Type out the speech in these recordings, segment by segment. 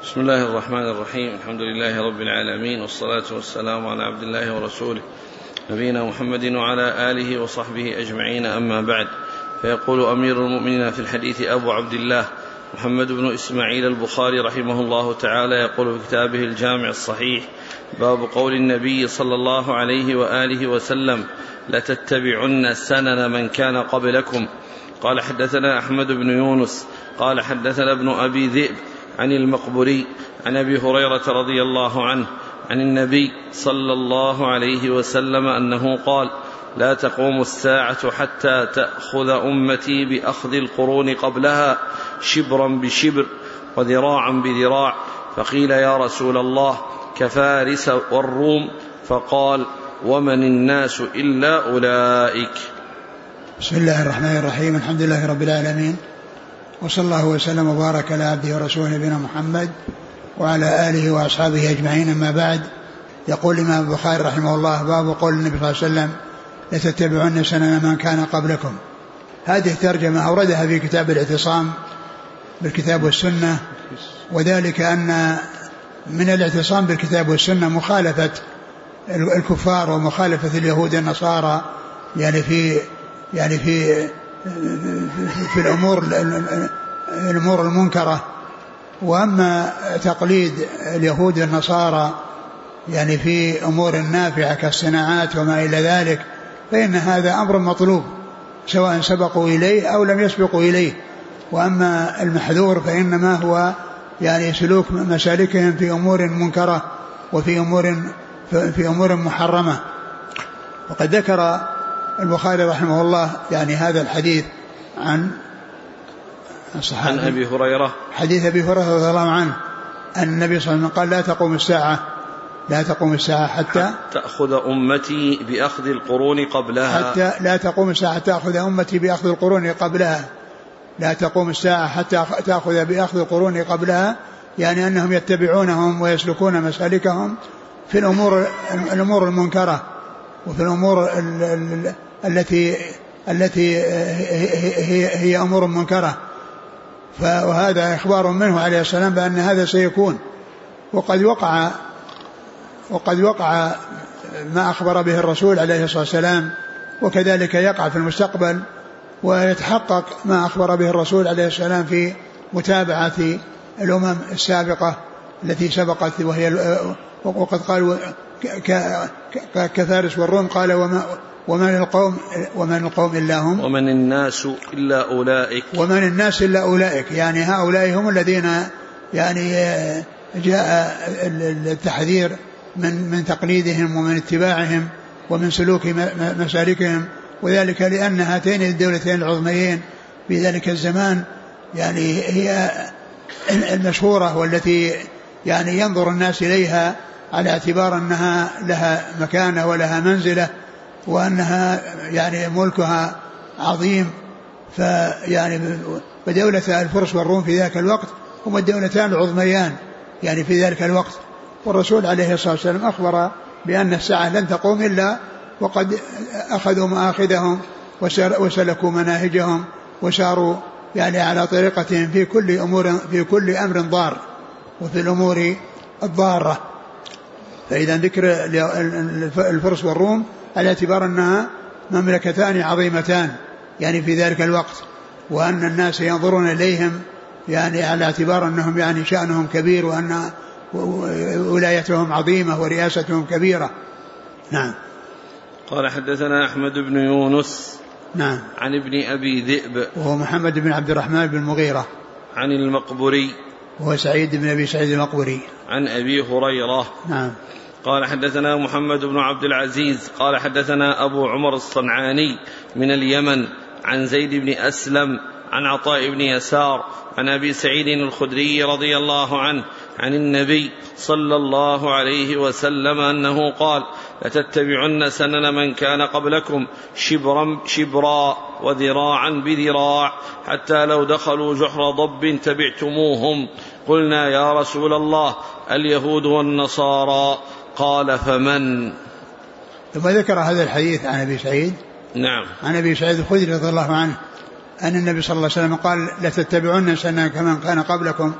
بسم الله الرحمن الرحيم. الحمد لله رب العالمين، والصلاة والسلام على عبد الله ورسوله نبينا محمد وعلى آله وصحبه أجمعين، أما بعد. فيقول أمير المؤمنين في الحديث أبو عبد الله محمد بن إسماعيل البخاري رحمه الله تعالى، يقول في كتابه الجامع الصحيح: باب قول النبي صلى الله عليه وآله وسلم: لتتبعن سنن من كان قبلكم. قال حدثنا أحمد بن يونس قال حدثنا ابن أبي ذئب عن المقبري عن أبي هريرة رضي الله عنه عن النبي صلى الله عليه وسلم أنه قال: لا تقوم الساعة حتى تأخذ أمتي بأخذ القرون قبلها شبرا بشبر وذراعا بذراع. فقيل: يا رسول الله، كفارس والروم؟ فقال: ومن الناس إلا أولئك. بسم الله الرحمن الرحيم. الحمد لله رب العالمين، وصلى الله وسلم وبارك على عبده ورسوله نبينا محمد وعلى آله وأصحابه أجمعين، أما بعد. يقول الإمام البخاري رحمه الله: باب قول النبي صلى الله عليه وسلم: لتتبعن سنن من كان قبلكم. هذه ترجمة أوردها في كتاب الاعتصام بالكتاب والسنة، وذلك أن من الاعتصام بالكتاب والسنة مخالفة الكفار ومخالفة اليهود النصارى، يعني في الأمور المنكرة. وأما تقليد اليهود النصارى يعني في أمور نافعة كالصناعات وما إلى ذلك، فإن هذا أمر مطلوب سواء سبقوا إليه أو لم يسبقوا إليه. وأما المحذور فإنما هو يعني سلوك مسالكهم في أمور منكرة وفي أمور محرمة. وقد ذكر البخاري رحمه الله يعني هذا الحديث عن أبي هريرة، حديث أبي هريرة رضي الله عنه أن النبي صلى الله عليه وسلم قال: لا تقوم الساعة حتى تأخذ أمتي بأخذ القرون قبلها. لا تقوم الساعة حتى تأخذ أمتي بأخذ القرون قبلها. لا تقوم الساعة حتى تأخذ بأخذ القرون قبلها، يعني أنهم يتبعونهم ويسلكون مسالكهم في الأمور المنكرة وفي الأمور التي هي أمور منكرة. وهذا إخبار منه عليه السلام بأن هذا سيكون. وقد وقع ما أخبر به الرسول عليه الصلاة والسلام، وكذلك يقع في المستقبل، ويتحقق ما أخبر به الرسول عليه السلام في متابعة الأمم السابقة التي سبقت، وقد قال كفارس والروم. قال: ومن القوم إلا هم، ومن الناس إلا أولئك. ومن الناس إلا أولئك، يعني هؤلاء هم الذين يعني جاء التحذير من تقليدهم ومن اتباعهم ومن سلوك مسالكهم. وذلك لأن هاتين الدولتين العظميين في ذلك الزمان يعني هي المشهورة، والتي يعني ينظر الناس إليها على اعتبار أنها لها مكانة ولها منزلة، وأنها يعني ملكها عظيم. فدولة الفرس والروم في ذاك الوقت هم الدولتان العظميان يعني في ذلك الوقت. والرسول عليه الصلاة والسلام أخبر بأن الساعة لن تقوم إلا وقد أخذوا مآخذهم وسلكوا مناهجهم وساروا يعني على طريقتهم في كل أمر ضار وفي الأمور الضارة. فإذا ذكر الفرس والروم على اعتبار أنها مملكتان عظيمتان يعني في ذلك الوقت، وأن الناس ينظرون إليهم يعني على اعتبار أنهم يعني شأنهم كبير، وأن ولايتهم عظيمة ورئاستهم كبيرة. نعم. قال: حدثنا أحمد بن يونس، نعم، عن ابن أبي ذئب وهو محمد بن عبد الرحمن بن المغيرة، عن المقبري وهو سعيد بن أبي سعيد المقبري، عن أبي هريرة. نعم. قال: حدثنا محمد بن عبد العزيز قال حدثنا أبو عمر الصنعاني من اليمن عن زيد بن أسلم عن عطاء بن يسار عن أبي سعيد الخدري رضي الله عنه عن النبي صلى الله عليه وسلم أنه قال: لتتبعن سنن من كان قبلكم شبرا وذراعا بذراع، حتى لو دخلوا جحر ضب تبعتموهم. قلنا: يا رسول الله، اليهود والنصارى؟ قال: فمن؟ ثم ذكر هذا الحديث عن أبي سعيد، نعم، عن أبي سعيد الخدري رضي الله عنه أن النبي صلى الله عليه وسلم قال: لتتبعن سنن كمن كان قبلكم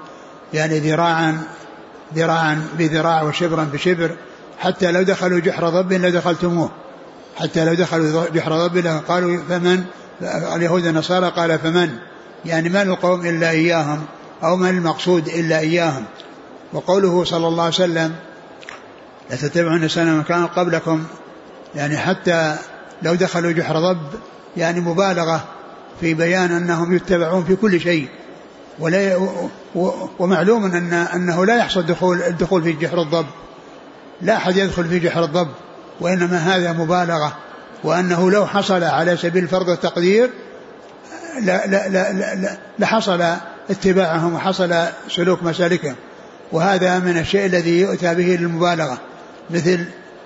يعني ذراعا بذراع وشبرا بشبر، حتى لو دخلوا جحر ضب لدخلتموه، حتى لو دخلوا جحر ضب قالوا فمن، اليهود النصارى قال فمن، يعني من القوم إلا إياهم، أو من المقصود إلا إياهم. وقوله صلى الله عليه وسلم لتتبعون سنن من كان قبلكم، يعني حتى لو دخلوا جحر ضب، يعني مبالغة في بيان أنهم يتبعون في كل شيء، ومعلوم أنه لا يحصل الدخول في جحر الضب، لا أحد يدخل في جحر الضب، وإنما هذا مبالغة، وأنه لو حصل على سبيل الفرض والتقدير لحصل اتباعهم وحصل سلوك مسالكهم. وهذا من الشيء الذي يؤتى به للمبالغة، مثل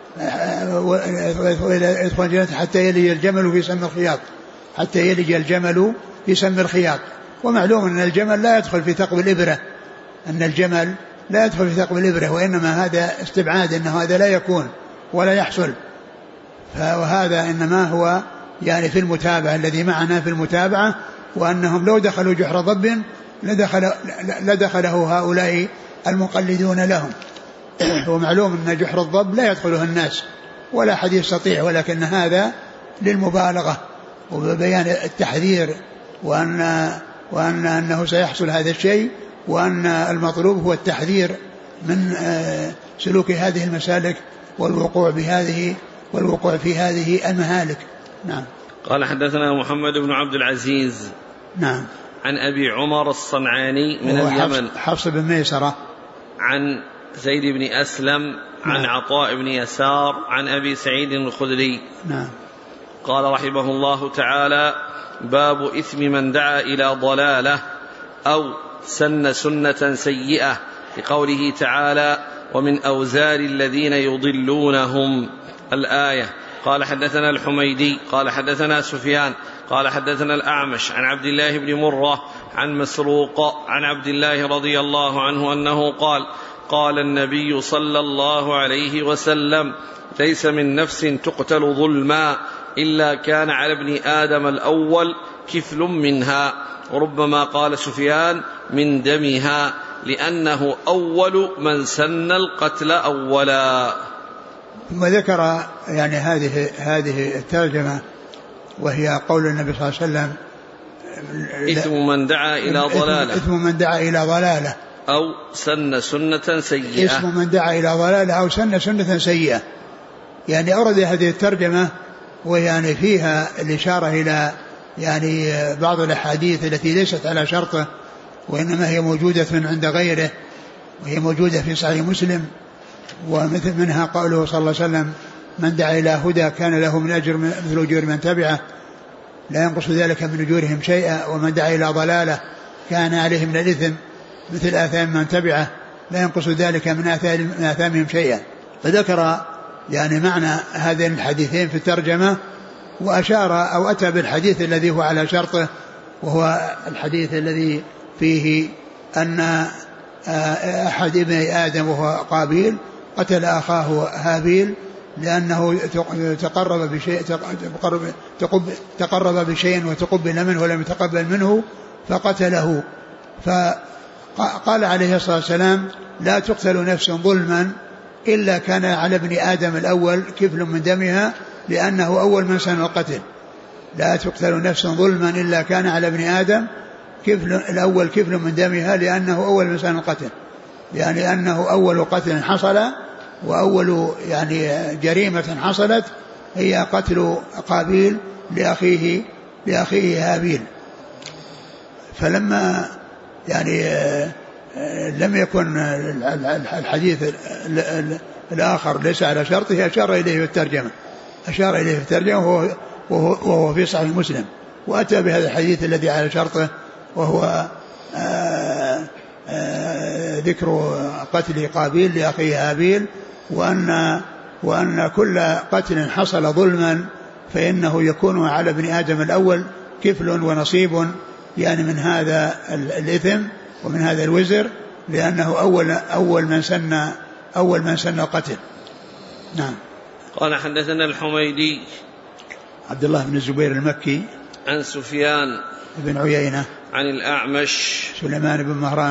يدخل الجنة حتى يلج الجمل في سم الخياط، حتى يلج الجمل في سم الخياط. ومعلوم أن الجمل لا يدخل في ثقب الإبرة، أن الجمل لا يدخل في ثقب الإبرة، وإنما هذا استبعاد، أنه هذا لا يكون ولا يحصل. وهذا إنما هو يعني في المتابعة، الذي معنا في المتابعة، وأنهم لو دخلوا جحر ضب لدخله هؤلاء المقلدون لهم. ومعلوم أن جحر الضب لا يدخله الناس ولا أحد يستطيع، ولكن هذا للمبالغة وبيان التحذير، وأنه سيحصل هذا الشيء، وأن المطلوب هو التحذير من سلوك هذه المسالك والوقوع في هذه المهالك. نعم. قال حدثنا محمد بن عبد العزيز نعم عن أبي عمر الصنعاني من اليمن، حفص بن ميسرة، عن زيد بن أسلم عن نعم. عطاء بن يسار عن أبي سعيد الخدري نعم. قال رحمه الله تعالى: باب إثم من دعا إلى ضلالة أو سن سنة سيئة، لقوله تعالى: ومن أوزار الذين يضلونهم، الآية. قال حدثنا الحميدي قال حدثنا سفيان قال حدثنا الأعمش عن عبد الله بن مرة عن مسروق عن عبد الله رضي الله عنه أنه قال: قال النبي صلى الله عليه وسلم: ليس من نفس تقتل ظلما إلا كان على ابن آدم الأول كفل منها. وربما قال سفيان: من دمها، لأنه أول من سن القتل أولا. ثم ذكر يعني هذه الترجمة، وهي قول النبي صلى الله عليه وسلم: إثم من دعا إلى ضلالة، إثم من دعا إلى ضلالة أو سن سنة سيئة، إثم من دعا إلى ضلالة أو سن سنة سيئة. يعني أورد هذه الترجمة، ويعني فيها الإشارة إلى يعني بعض الأحاديث التي ليست على شرطه، وإنما هي موجودة عند غيره، وهي موجودة في صحيح مسلم. ومثل منها قوله صلى الله عليه وسلم: من دعا إلى هدى كان له من أجر مثل أجور من تبعه لا ينقص ذلك من أجورهم شيئا، ومن دعا إلى ضلالة كان عليه من الإثم مثل آثام من تبعه لا ينقص ذلك من آثامهم شيئا. فذكر يعني معنى هذين الحديثين في الترجمة، وأشار أو أتى بالحديث الذي هو على شرطه، وهو الحديث الذي فيه أن أحد ابني آدم وهو قابيل قتل أخاه هابيل لأنه تقرب بشيء وتقبل منه ولم يتقبل منه فقتله. فقال عليه الصلاة والسلام: لا تقتل نفس ظلما إلا كان على ابن آدم الأول كفل من دمها، لأنه أول من سن القتل. لا تقتل نفس ظلما إلا كان على ابن آدم الأول كفل من دمها، لأنه أول من سن القتل، يعني أنه أول قتل حصل وأول يعني جريمة حصلت هي قتل قابيل لأخيه هابيل. فلما يعني لم يكن الحديث الآخر ليس على شرطه أشار إليه في الترجمة وهو في صحيح مسلم، وأتى بهذا الحديث الذي على شرطه، وهو ذكر قتل قابيل لأخيه هابيل، وأن كل قتل حصل ظلما فإنه يكون على ابن آدم الأول كفل ونصيب يعني من هذا الإثم ومن هذا الوزر، لأنه أول من سن القتل. نعم. قال حدثنا الحميدي عبد الله بن الزبير المكي عن سفيان بن عيينة عن الأعمش سليمان بن مهران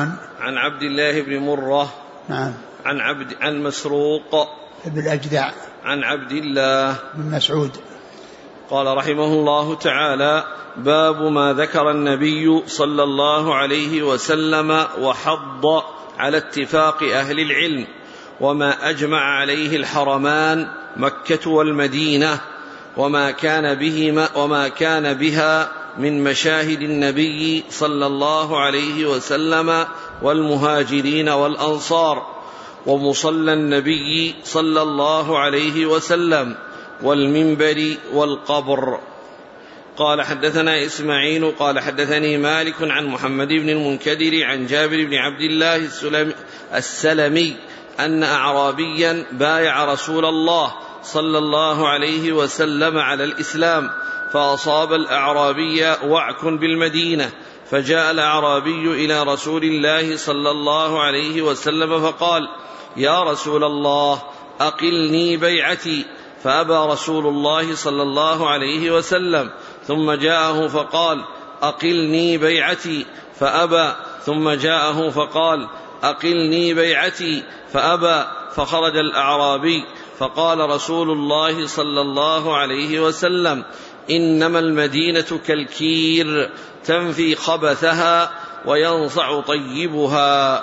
عن عبد الله بن مرة نعم عن مسروق بن الأجدع عن عبد الله بن مسعود. قال رحمه الله تعالى: باب ما ذكر النبي صلى الله عليه وسلم وحض على اتفاق أهل العلم وما أجمع عليه الحرمان مكة والمدينة وما كان بها من مشاهد النبي صلى الله عليه وسلم والمهاجرين والأنصار ومصلى النبي صلى الله عليه وسلم والمنبر والقبر. قال حدثنا إسماعيل قال حدثني مالك عن محمد بن المنكدر عن جابر بن عبد الله السلمي أن أعرابيا بايع رسول الله صلى الله عليه وسلم على الإسلام فأصاب الأعرابي وعك بالمدينة فجاء الأعرابي إلى رسول الله صلى الله عليه وسلم فقال: يا رسول الله أقلني بيعتي، فأبى رسول الله صلى الله عليه وسلم، ثم جاءه فقال: أقلني بيعتي، فأبى، ثم جاءه فقال: أقلني بيعتي، فأبى، فخرج الأعرابي فقال رسول الله صلى الله عليه وسلم: إنما المدينة كالكير تنفي خبثها وينصع طيبها.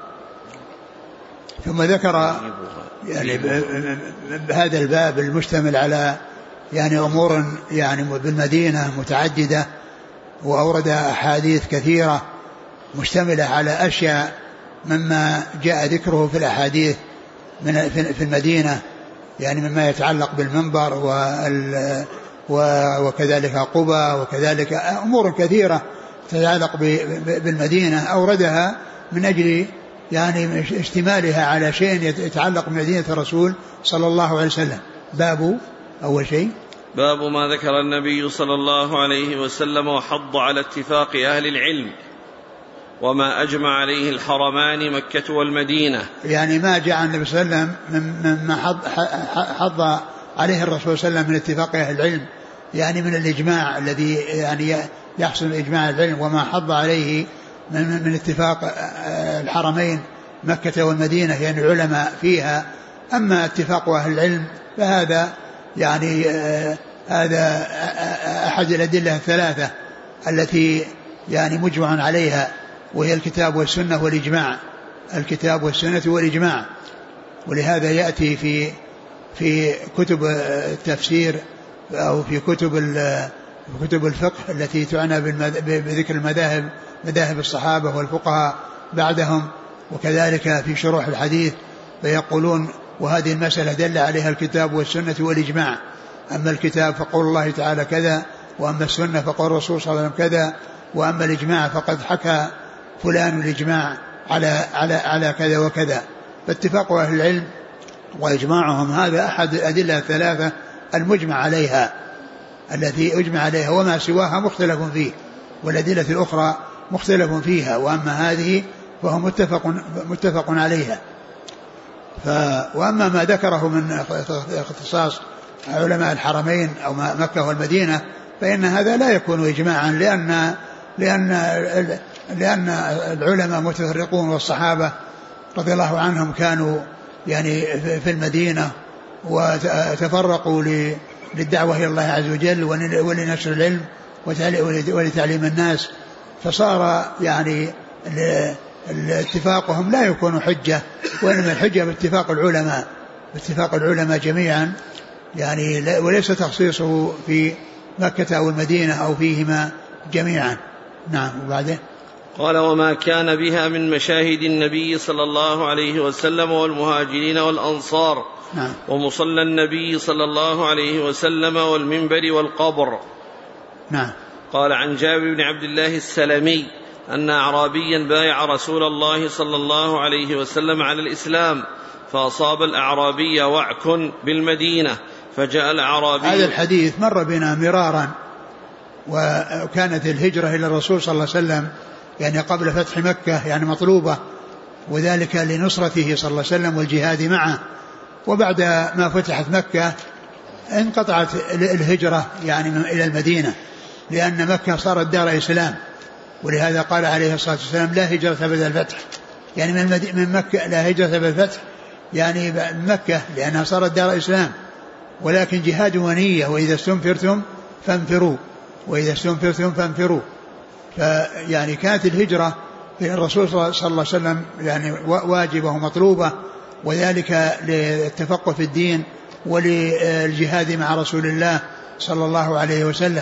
ثم ذكر هذا الباب المشتمل على أمور بالمدينة متعددة، وأورد أحاديث كثيرة مشتملة على أشياء مما جاء ذكره في الأحاديث في المدينة، مما يتعلق بالمنبر وكذلك قبى، وكذلك أمور كثيرة تتعلق بالمدينة أوردها من أجل اشتمالها على شيء يتعلق بمدينة الرسول صلى الله عليه وسلم. باب أول شيء باب ما ذكر النبي صلى الله عليه وسلم وحض على اتفاق أهل العلم وما أجمع عليه الحرمان مكة والمدينة، ما جاء النبي صلى الله عليه وسلم مما حض عليه الرسول صلى الله عليه وسلم من اتفاق أهل العلم، من الإجماع الذي يحصل إجماع العلم، وما حض عليه من اتفاق الحرمين مكة والمدينة العلماء فيها. أما اتفاق أهل العلم فهذا هذا أحد الأدلة الثلاثة التي مجمع عليها، وهي الكتاب والسنة والإجماع، الكتاب والسنة والإجماع. ولهذا يأتي في كتب التفسير أو في كتب الفقه التي تعنى بذكر مذاهب الصحابة والفقهاء بعدهم، وكذلك في شروح الحديث فيقولون: وهذه المسألة دل عليها الكتاب والسنة والإجماع. أما الكتاب فقول الله تعالى كذا، وأما السنة فقول الرسول صلى الله عليه وسلم كذا، وأما الإجماع فقد حكى فلان الإجماع على كذا وكذا. فاتفاق أهل العلم وإجماعهم هذا أحد الأدلة الثلاثة المجمع عليها، التي أجمع عليها، وما سواها مختلف فيه، والأدلة الأخرى مختلف فيها، وأما هذه فهو متفق عليها. وأما ما ذكره من اختصاص علماء الحرمين أو مكة والمدينة فإن هذا لا يكون إجماعا، لأن العلماء متفرقون، والصحابة رضي الله عنهم كانوا في المدينة وتفرقوا للدعوة إلى الله عز وجل ولنشر العلم ولتعليم الناس، فصار اتفاقهم لا يكون حجة، وإنما الحجة باتفاق العلماء جميعا، وليس تخصيصه في مكة أو المدينة أو فيهما جميعا. نعم. وبعده قال: وما كان بها من مشاهد النبي صلى الله عليه وسلم والمهاجرين والأنصار. نعم. ومصلى النبي صلى الله عليه وسلم والمنبر والقبر. نعم. قال: عن جابر بن عبد الله السلمي أن أعرابيا بايع رسول الله صلى الله عليه وسلم على الإسلام فأصاب الأعرابي وعك بالمدينة فجاء الأعرابي. هذا الحديث مر بنا مرارا، وكانت الهجرة إلى الرسول صلى الله عليه وسلم قبل فتح مكة مطلوبة، وذلك لنصرته صلى الله عليه وسلم والجهاد معه. وبعد ما فتحت مكة انقطعت الهجرة إلى المدينة، لأن مكة صارت دار إسلام، ولهذا قال عليه الصلاة والسلام: لا هجرة بعد الفتح، يعني من مكة، لا هجرة بالفتح يعني مكة لأنها صارت دار إسلام، ولكن جهاد ونية، وإذا استنفرتم فانفروا، وإذا استنفرتم فانفروا. فيعني كانت الهجرة في الرسول صلى الله عليه وسلم يعني واجبة ومطلوبة، وذلك للتفقه في الدين وللجهاد مع رسول الله صلى الله عليه وسلم.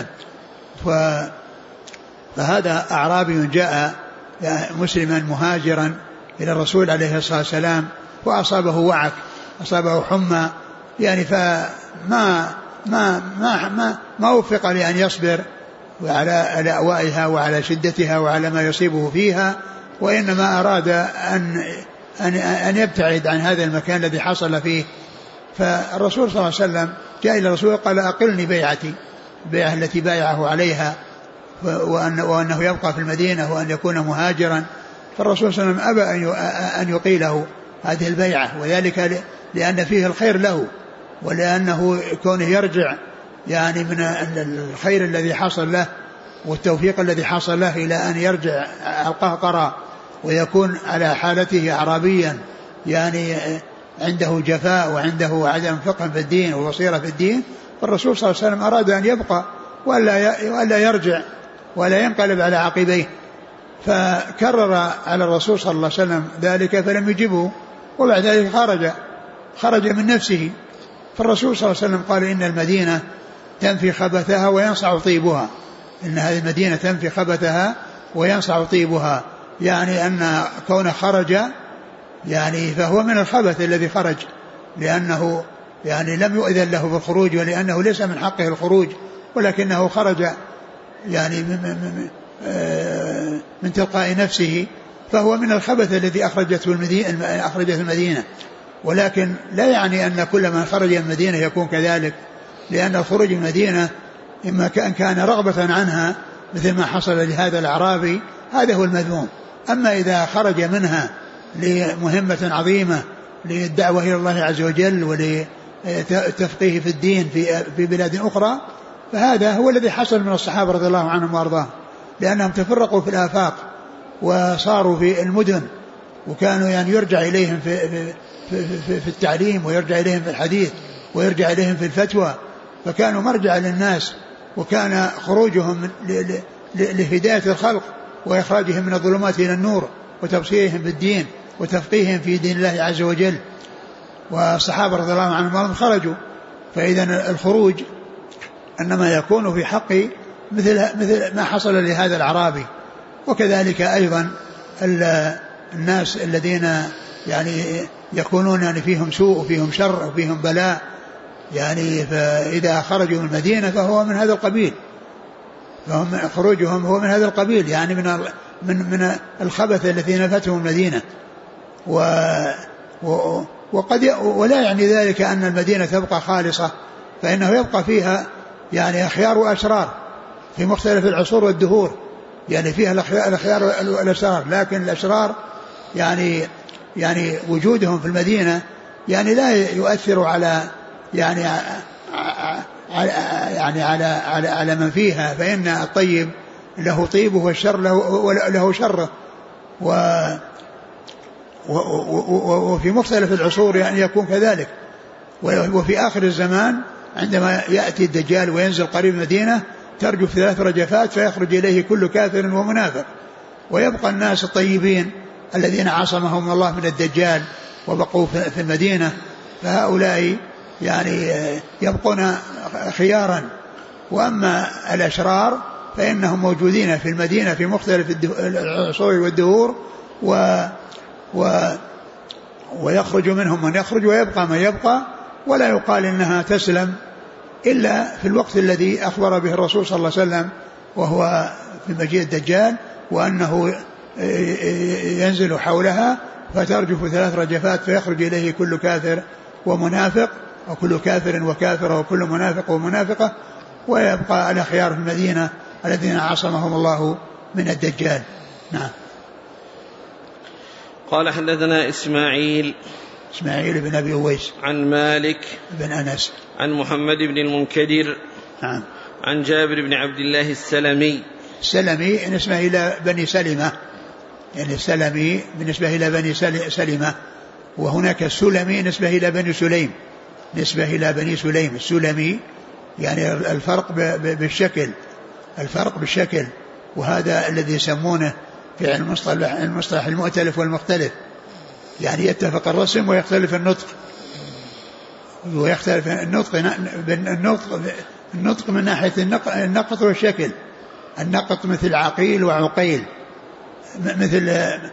فهذا أعرابي جاء مسلما مهاجرا إلى الرسول عليه الصلاة والسلام، وأصابه وعك، أصابه حمى، يعني فما ما ما ما ما وفق لأن يصبر على أوائها وعلى شدتها وعلى ما يصيبه فيها، وإنما أراد أن يبتعد عن هذا المكان الذي حصل فيه. فالرسول صلى الله عليه وسلم جاء إلى الرسول قال أقلني بيعتي، البيعة التي بايعه عليها، وأنه يبقى في المدينة وأن يكون مهاجرا. فالرسول صلى الله عليه وسلم أبى أن يقيله هذه البيعة، وذلك لأن فيه الخير له، ولأنه كونه يرجع يعني من الخير الذي حصل له والتوفيق الذي حصل له إلى أن يرجع القهقرة ويكون على حالته أعرابيا، يعني عنده جفاء وعنده عدم فقه في الدين وبصيرة في الدين. فالرسول صلى الله عليه وسلم أراد أن يبقى ولا يرجع ولا ينقلب على عقبيه، فكرر على الرسول صلى الله عليه وسلم ذلك فلم يجبه، وبعد ذلك خرج من نفسه. فالرسول صلى الله عليه وسلم قال إن المدينة تنفي خبثها وينصع طيبها، إن هذه المدينة تنفي خبثها وينصع طيبها، يعني أن كونه خرج يعني فهو من الخبث الذي خرج، لأنه يعني لم يؤذن له بالخروج، ولأنه ليس من حقه الخروج، ولكنه خرج يعني من تلقاء نفسه، فهو من الخبث الذي أخرجته المدينة. ولكن لا يعني أن كل من خرج من المدينة يكون كذلك، لأن الخروج من المدينة إما كان رغبة عنها مثل ما حصل لهذا الأعرابي، هذا هو المذموم. أما إذا خرج منها لمهمة عظيمة للدعوة إلى الله عز وجل ولتفقيه في الدين في بلاد أخرى، فهذا هو الذي حصل من الصحابة رضي الله عنهم وأرضاهم، لأنهم تفرقوا في الآفاق وصاروا في المدن، وكانوا يعني يرجع إليهم في التعليم، ويرجع إليهم في الحديث، ويرجع إليهم في الفتوى، فكانوا مرجع للناس، وكان خروجهم لهداية الخلق وإخراجهم من الظلمات إلى النور وتبصيرهم بالدين وتفقيهم في دين الله عز وجل. والصحابة رضي الله عنهم خرجوا، فإذا الخروج إنما يكون في حق مثل ما حصل لهذا الأعرابي. وكذلك أيضا الناس الذين يعني يكونون يعني فيهم سوء وفيهم شر وفيهم بلاء، يعني فإذا خرجوا من المدينة فهو من هذا القبيل، فهم خروجهم هو من هذا القبيل، يعني من الخبث الذي نفتهم المدينة. ولا يعني ذلك أن المدينة تبقى خالصة، فإنه يبقى فيها يعني أخيار وأشرار في مختلف العصور والدهور، يعني فيها الأخيار والأشرار، لكن الأشرار يعني وجودهم في المدينة يعني لا يؤثر على على من فيها، فإن الطيب له طيبه والشر له شره. وفي مختلف العصور يعني يكون كذلك. وفي آخر الزمان عندما يأتي الدجال وينزل قريب المدينة ترجف 3 رجفات فيخرج إليه كل كافر ومنافق، ويبقى الناس الطيبين الذين عصمهم الله من الدجال وبقوا في المدينة، فهؤلاء يعني يبقون خيارا. وأما الأشرار فإنهم موجودين في المدينة في مختلف العصور والدهور، ويخرج منهم من يخرج ويبقى من يبقى، ولا يقال إنها تسلم إلا في الوقت الذي أخبر به الرسول صلى الله عليه وسلم، وهو في مجيء الدجال، وأنه ينزل حولها فترجف 3 رجفات فيخرج إليه كل كافر ومنافق، وكل كافر وكافرة، وكل منافق ومنافقة، ويبقى الأخيار في المدينة الذين عصمهم الله من الدجال. نعم. قال حدثنا إسماعيل بن أبي أويس عن مالك بن أنس عن محمد بن المنكدر نعم عن جابر بن عبد الله السلمي إن اسمه إلى بني سلمة، يعني السلمي بالنسبة إلى بني سلمة، وهناك السلمي نسبة إلى بني سليم، نسبة إلى بني سليم. السلمي يعني الفرق بالشكل، وهذا الذي يسمونه في المصطلح المؤتلف والمختلف، يعني يتفق الرسم ويختلف النطق، النطق من ناحية النقط والشكل. النقط مثل عقيل وعقيل، مثل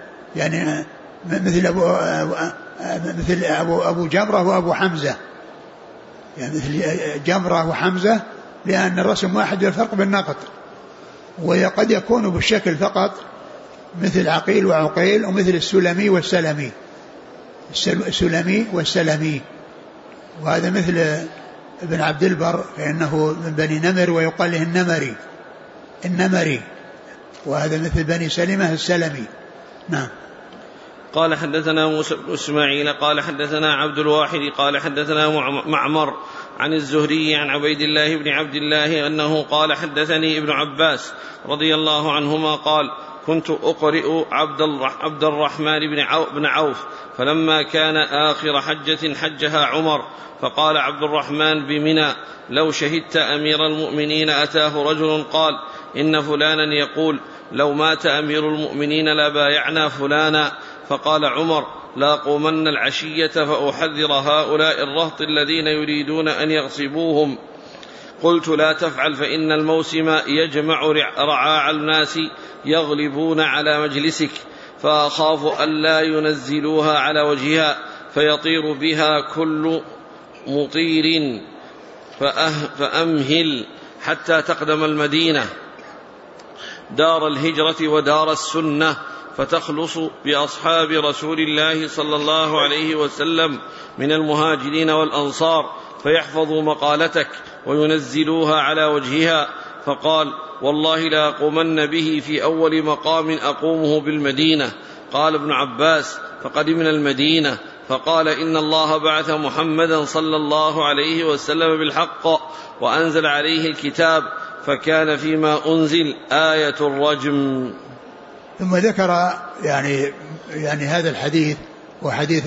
أبو جمرة وأبو حمزة، يعني مثل جمرة وحمزة، لأن الرسم واحد والفرق بالنقط. وقد يكون بالشكل فقط مثل عقيل وعقيل، ومثل السلمي والسلمي، السلمي والسلمي. وهذا مثل ابن عبد البر فإنه من بني نمر ويقال له النمري، وهذا مثل بني سلمة السلمي. نعم. قال حدثنا موسى بن إسماعيل قال حدثنا عبد الواحد قال حدثنا معمر عن الزهري عن عبيد الله بن عبد الله أنه قال حدثني ابن عباس رضي الله عنهما قال كنت أقرئ عبد الرحمن بن عوف، فلما كان آخر حجة حجها عمر، فقال عبد الرحمن بمنى لو شهدت أمير المؤمنين أتاه رجل قال إن فلانا يقول لو مات أمير المؤمنين لبايعنا فلانا، فقال عمر لا قومن العشية فأحذر هؤلاء الرهط الذين يريدون أن يغصبوهم. قلت لا تفعل فإن الموسم يجمع رعاع الناس يغلبون على مجلسك، فأخاف ألا ينزلوها على وجهها فيطير بها كل مطير، فأمهل حتى تقدم المدينة دار الهجرة ودار السنة، فتخلص بأصحاب رسول الله صلى الله عليه وسلم من المهاجرين والأنصار فيحفظوا مقالتك وينزلوها على وجهها. فقال والله لا أقومن به في أول مقام أقومه بالمدينة. قال ابن عباس فقدمنا المدينة، فقال إن الله بعث محمدا صلى الله عليه وسلم بالحق وأنزل عليه الكتاب، فكان فيما أنزل آية الرجم. ثم ذكر يعني هذا الحديث وحديث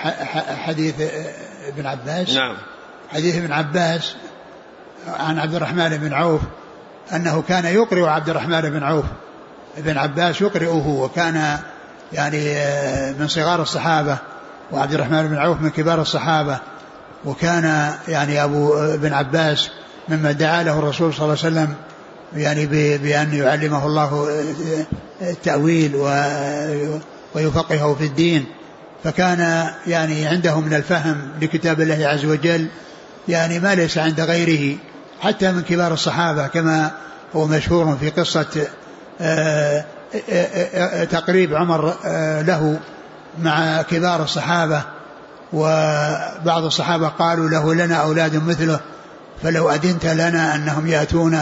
ابن عباس. نعم. حديث ابن عباس عن عبد الرحمن بن عوف أنه كان يقرئ عبد الرحمن بن عوف، ابن عباس يقرئه، وكان يعني من صغار الصحابة، وعبد الرحمن بن عوف من كبار الصحابة، وكان يعني أبو ابن عباس مما دعا له الرسول صلى الله عليه وسلم يعني بأن يعلمه الله التأويل ويفقهه في الدين، فكان يعني عنده من الفهم لكتاب الله عز وجل يعني ما ليس عند غيره حتى من كبار الصحابة، كما هو مشهور في قصة تقريب عمر له مع كبار الصحابة. وبعض الصحابة قالوا له لنا أولاد مثله، فلو أذنت لنا أنهم يأتون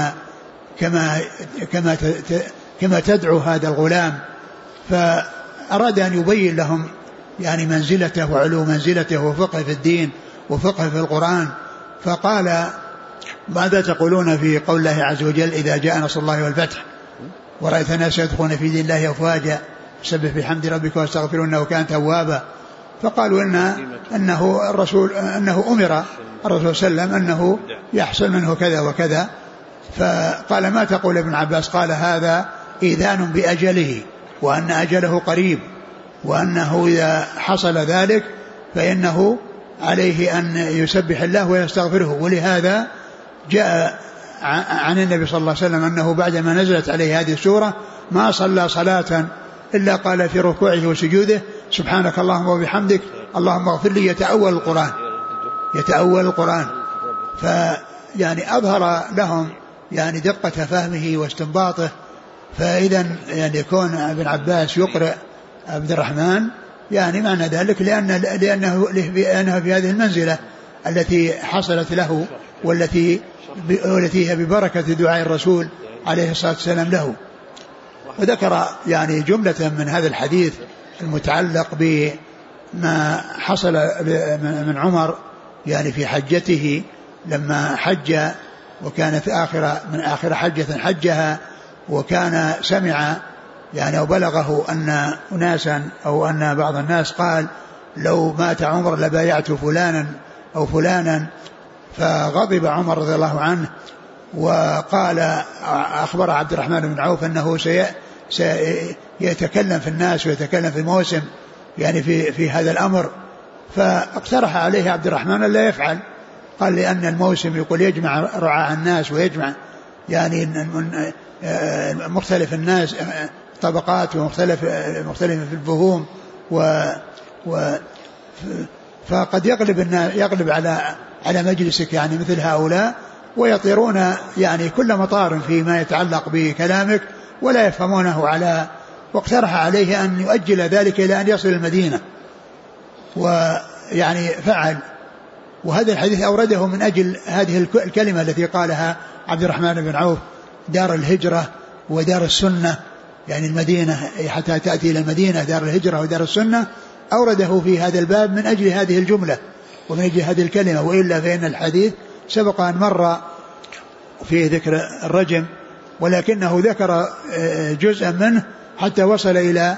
كما تدعو هذا الغلام. فأراد أن يبين لهم يعني منزلته وعلو منزلته وفقه في الدين وفقه في القرآن. فقال ماذا تقولون في قول الله عز وجل إذا جاء نصر الله والفتح ورأيت الناس يدخلون في دين الله أفواجا فسبح بحمد ربك واستغفره إنه كان توابا. فقالوا أنه أمر الرسول صلى الله عليه وسلم أنه يحصل منه كذا وكذا. فقال ما تقول ابن عباس؟ قال هذا إذان بأجله، وأن أجله قريب، وأنه إذا حصل ذلك فإنه عليه أن يسبح الله ويستغفره. ولهذا جاء عن النبي صلى الله عليه وسلم أنه بعدما نزلت عليه هذه السورة ما صلى صلاة إلا قال في ركوعه وسجوده سبحانك اللهم وبحمدك اللهم اغفر لي، يتأول القرآن. فيعني أظهر لهم يعني دقة فهمه واستنباطه. فإذا يعني يكون ابن عباس يقرأ عبد الرحمن يعني معنى ذلك لأنه في هذه المنزلة التي حصلت له، والتي هي ببركة دعاء الرسول عليه الصلاة والسلام له. وذكر يعني جملة من هذا الحديث المتعلق بما حصل من عمر يعني في حجته لما حج، وكانت من آخر حجة حجها، وكان سمع يعني أو بلغه أن أناسا أو أن بعض الناس قال لو مات عمر لبايعت فلانا أو فلانا، فغضب عمر رضي الله عنه وقال أخبر عبد الرحمن بن عوف أنه سيتكلم في الناس ويتكلم في الموسم يعني في هذا الأمر، فاقترح عليه عبد الرحمن لا يفعل، قال لأن الموسم يقول يجمع رعاع الناس ويجمع يعني مختلف الناس طبقات ومختلف في الفهوم فقد يغلب على مجلسك يعني مثل هؤلاء، ويطيرون يعني كل مطار فيما يتعلق بكلامك ولا يفهمونه واقترح عليه أن يؤجل ذلك إلى أن يصل المدينة، ويعني فعل. وهذا الحديث أورده من أجل هذه الكلمة التي قالها عبد الرحمن بن عوف دار الهجرة ودار السنة، يعني المدينة حتى تأتي إلى المدينة دار الهجرة ودار السنة، أورده في هذا الباب من أجل هذه الجملة ومن أجل هذه الكلمة، وإلا فإن الحديث سبق أن مر في ذكر الرجم، ولكنه ذكر جزءا منه حتى وصل إلى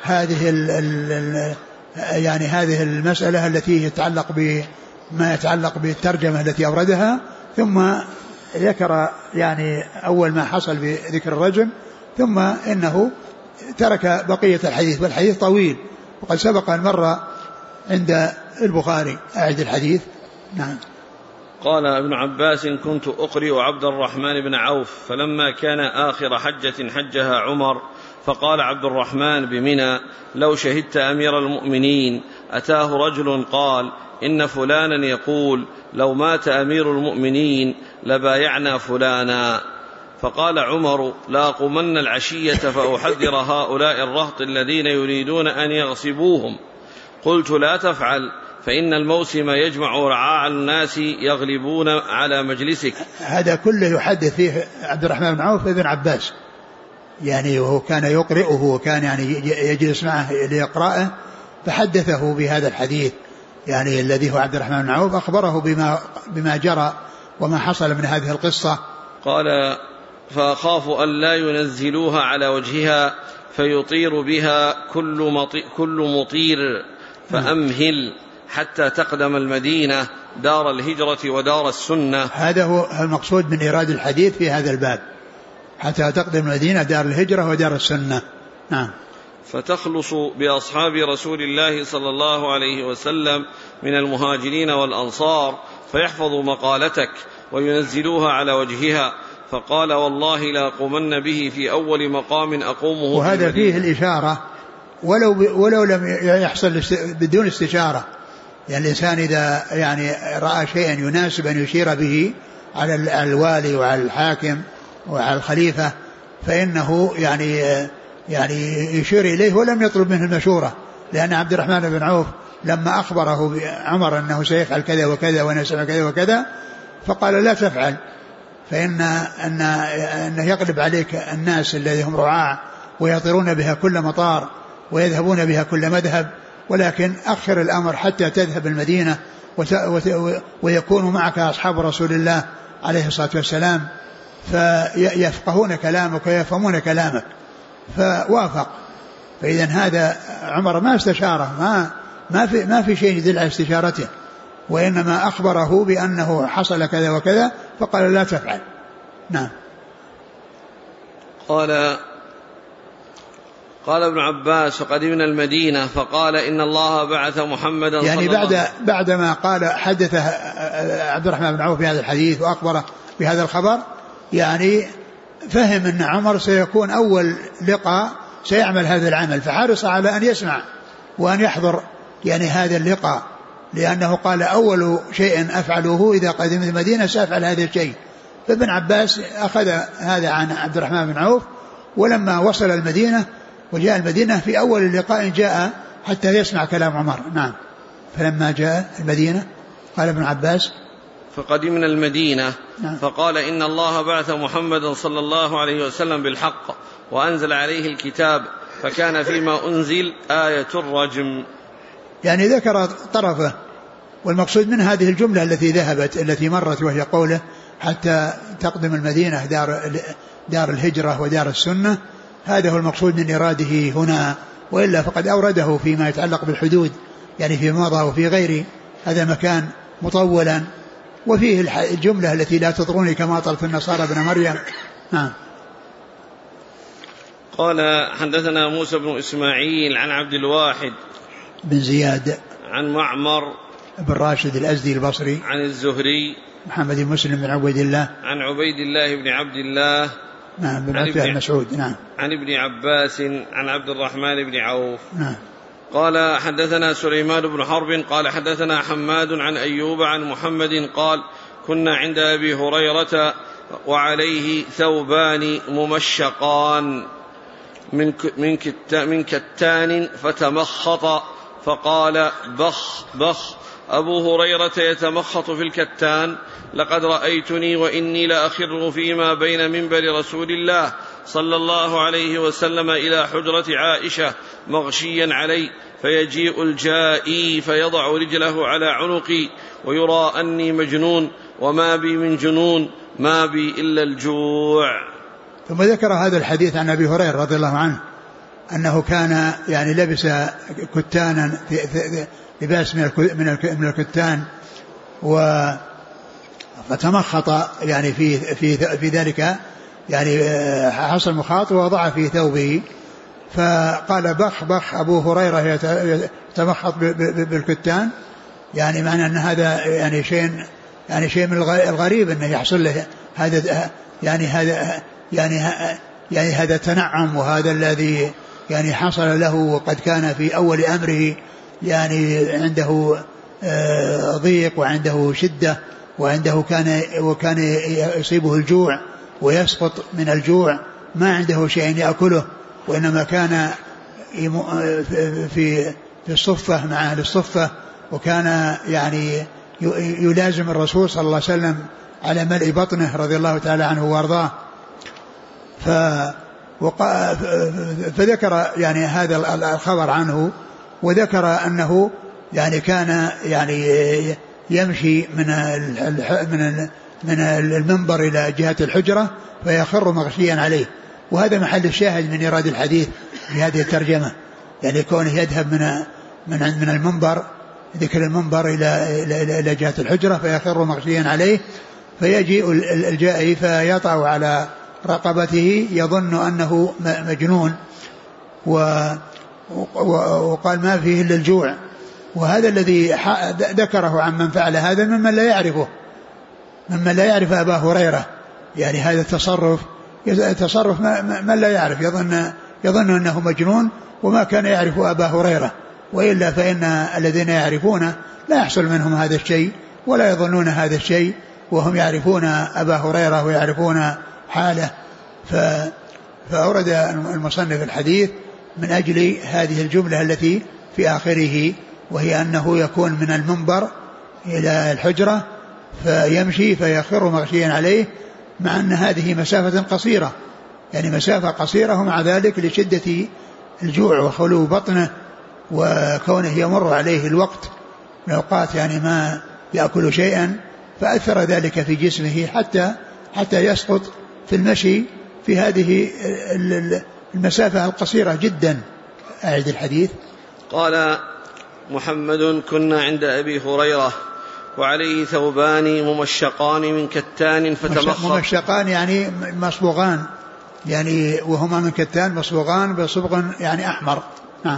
يعني هذه المسألة التي يتعلق بما يتعلق بالترجمة التي أوردها، ثم ذكر يعني أول ما حصل بذكر الرجم، ثم إنه ترك بقية الحديث، والحديث طويل وقد سبق أن مر عند البخاري. أعد الحديث. نعم. قال ابن عباس: كنت أقرئ عبد الرحمن بن عوف، فلما كان آخر حجة حجها عمر فقال عبد الرحمن بمنى: لو شهدت أمير المؤمنين. أتاه رجل قال: إن فلانا يقول لو مات أمير المؤمنين لبايعنا فلانا. فقال عمر: لاقمن العشية فأحذر هؤلاء الرهط الذين يريدون أن يغصبوهم. قلت: لا تفعل، فإن الموسم يجمع رعاع الناس يغلبون على مجلسك. هذا كله يحدث فيه عبد الرحمن بن عوف ابن عباس، يعني وهو كان يقرئه وكان يعني يجلس معه ليقرأه، فحدثه بهذا الحديث يعني الذي هو عبد الرحمن بن عوف، أخبره بما جرى وما حصل من هذه القصة. قال: فأخاف أن لا ينزلوها على وجهها فيطير بها كل مطير، فأمهل حتى تقدم المدينة دار الهجرة ودار السنة. هذا هو المقصود من إيراد الحديث في هذا الباب، حتى تقدم المدينة دار الهجرة ودار السنة. نعم. فتخلص بأصحاب رسول الله صلى الله عليه وسلم من المهاجرين والأنصار فيحفظوا مقالتك وينزلوها على وجهها. فقال: والله لا أقومن به في أول مقام أقومه. وهذا فيه الإشارة ولو لم يحصل بدون استشارة، يعني الإنسان إذا يعني رأى شيئا يناسب أن يشير به على الوالي وعلى الحاكم وعلى الخليفة فإنه يعني يشير إليه ولم يطلب منه المشورة، لأن عبد الرحمن بن عوف لما أخبره عمر أنه سيفعل كذا وكذا ونسمع كذا وكذا فقال: لا تفعل، أنه يغلب عليك الناس الذين هم رعاع ويطيرون بها كل مطار ويذهبون بها كل مذهب، ولكن أخر الأمر حتى تذهب المدينة ويكون معك أصحاب رسول الله عليه الصلاة والسلام فيفقهون كلامك ويفهمون كلامك. فوافق. فإذا هذا عمر ما استشاره، ما في شيء يدل على استشارته، وإنما أخبره بأنه حصل كذا وكذا فقال: لا تفعل. نعم. قال ابن عباس: فقدمنا المدينة فقال: إن الله بعث محمدا يعني بعدما قال حدث عبد الرحمن بن عوف بهذا الحديث وأخبره بهذا الخبر، يعني فهم أن عمر سيكون أول لقاء سيعمل هذا العمل، فحرص على أن يسمع وأن يحضر يعني هذا اللقاء، لأنه قال: أول شيء أفعله إذا قدمت المدينة سأفعل هذا الشيء. فابن عباس أخذ هذا عن عبد الرحمن بن عوف، ولما وصل المدينة وجاء المدينة في أول اللقاء جاء حتى يسمع كلام عمر. نعم. فلما جاء المدينة قال ابن عباس: فقدمنا المدينة. نعم. فقال: إن الله بعث محمدا صلى الله عليه وسلم بالحق وأنزل عليه الكتاب، فكان فيما أنزل آية الرجم. يعني ذكر طرفه، والمقصود من هذه الجملة التي مرت وهي قوله: حتى تقدم المدينة دار الهجرة ودار السنة، هذا هو المقصود من إراده هنا، وإلا فقد أورده فيما يتعلق بالحدود، يعني في مضى وفي غير هذا مكان مطولا، وفيه الجملة التي لا تطروني كما طلت النصارى ابن مريم. قال حدثنا موسى بن إسماعيل عن عبد الواحد بن زياد عن معمر بن راشد الأزدي البصري عن الزهري محمد بن مسلم بن عبيد الله عن عبيد الله بن عبد الله بن مسعود عن ابن عباس عن عبد الرحمن بن عوف. نعم. قال حدثنا سليمان بن حرب قال حدثنا حماد عن أيوب عن محمد قال كنا عند أبي هريرة وعليه ثوبان ممشقان من كتان فتمخط فقال بخ بخ أبو هريرة يتمخط في الكتان لقد رأيتني وإني لأخر فيما بين منبر رسول الله صلى الله عليه وسلم إلى حجرة عائشة مغشيا علي فيجيء الجائي فيضع رجله على عنقي ويرى أني مجنون وما بي من جنون ما بي إلا الجوع. ثم ذكر هذا الحديث عن أبي هريرة رضي الله عنه أنه كان يعني لبس كتانا لباس من الكتان فتمخط يعني في ذلك يعني حصل مخاط ووضع في ثوبه فقال بخ بخ أبو هريرة يتمخط بالكتان يعني معنى أن هذا يعني شيء من الغريب أنه يحصل له هذا يعني هذا تنعم وهذا الذي يعني حصل له وقد كان في أول أمره يعني عنده ضيق وعنده شدة وعنده وكان يصيبه الجوع ويسقط من الجوع ما عنده شيء يأكله وإنما كان في الصفة مع أهل الصفة وكان يعني يلازم الرسول صلى الله عليه وسلم على ملء بطنه رضي الله تعالى عنه وارضاه. فذكر يعني هذا الخبر عنه وذكر أنه يعني كان يعني يمشي من المنبر إلى جهة الحجرة فيخر مغشيا عليه، وهذا محل الشاهد من إيراد الحديث في هذه الترجمة، يعني كونه يذهب من المنبر ذكر المنبر إلى جهة الحجرة فيخر مغشيا عليه فيجيء الجائي فيطع على رقبته يظن أنه مجنون وقال ما فيه إلا الجوع. وهذا الذي ذكره عن من فعل هذا ممن لا يعرف أبا هريرة، يعني هذا تصرف من لا يعرف يظن أنه مجنون وما كان يعرف أبا هريرة، وإلا فإن الذين يعرفون لا يحصل منهم هذا الشيء ولا يظنون هذا الشيء وهم يعرفون أبا هريرة ويعرفون حاله. فأورد المصنف الحديث من أجل هذه الجملة التي في آخره وهي أنه يكون من المنبر إلى الحجرة فيمشي فيخر مغشيا عليه، مع أن هذه مسافة قصيرة، يعني مسافة قصيرة، ومع ذلك لشدة الجوع وخلو بطنه وكونه يمر عليه الوقت من أوقات يعني ما يأكل شيئا فأثر ذلك في جسمه حتى يسقط في المشي في هذه المسافة القصيرة جدا. أعد الحديث. قال محمد كنا عند أبي هريرة وعليه ثوبان ممشقان من كتان فتمخط. ممشقان يعني مصبوغان، يعني وهما من كتان مصبوغان بصبغ يعني أحمر. نعم.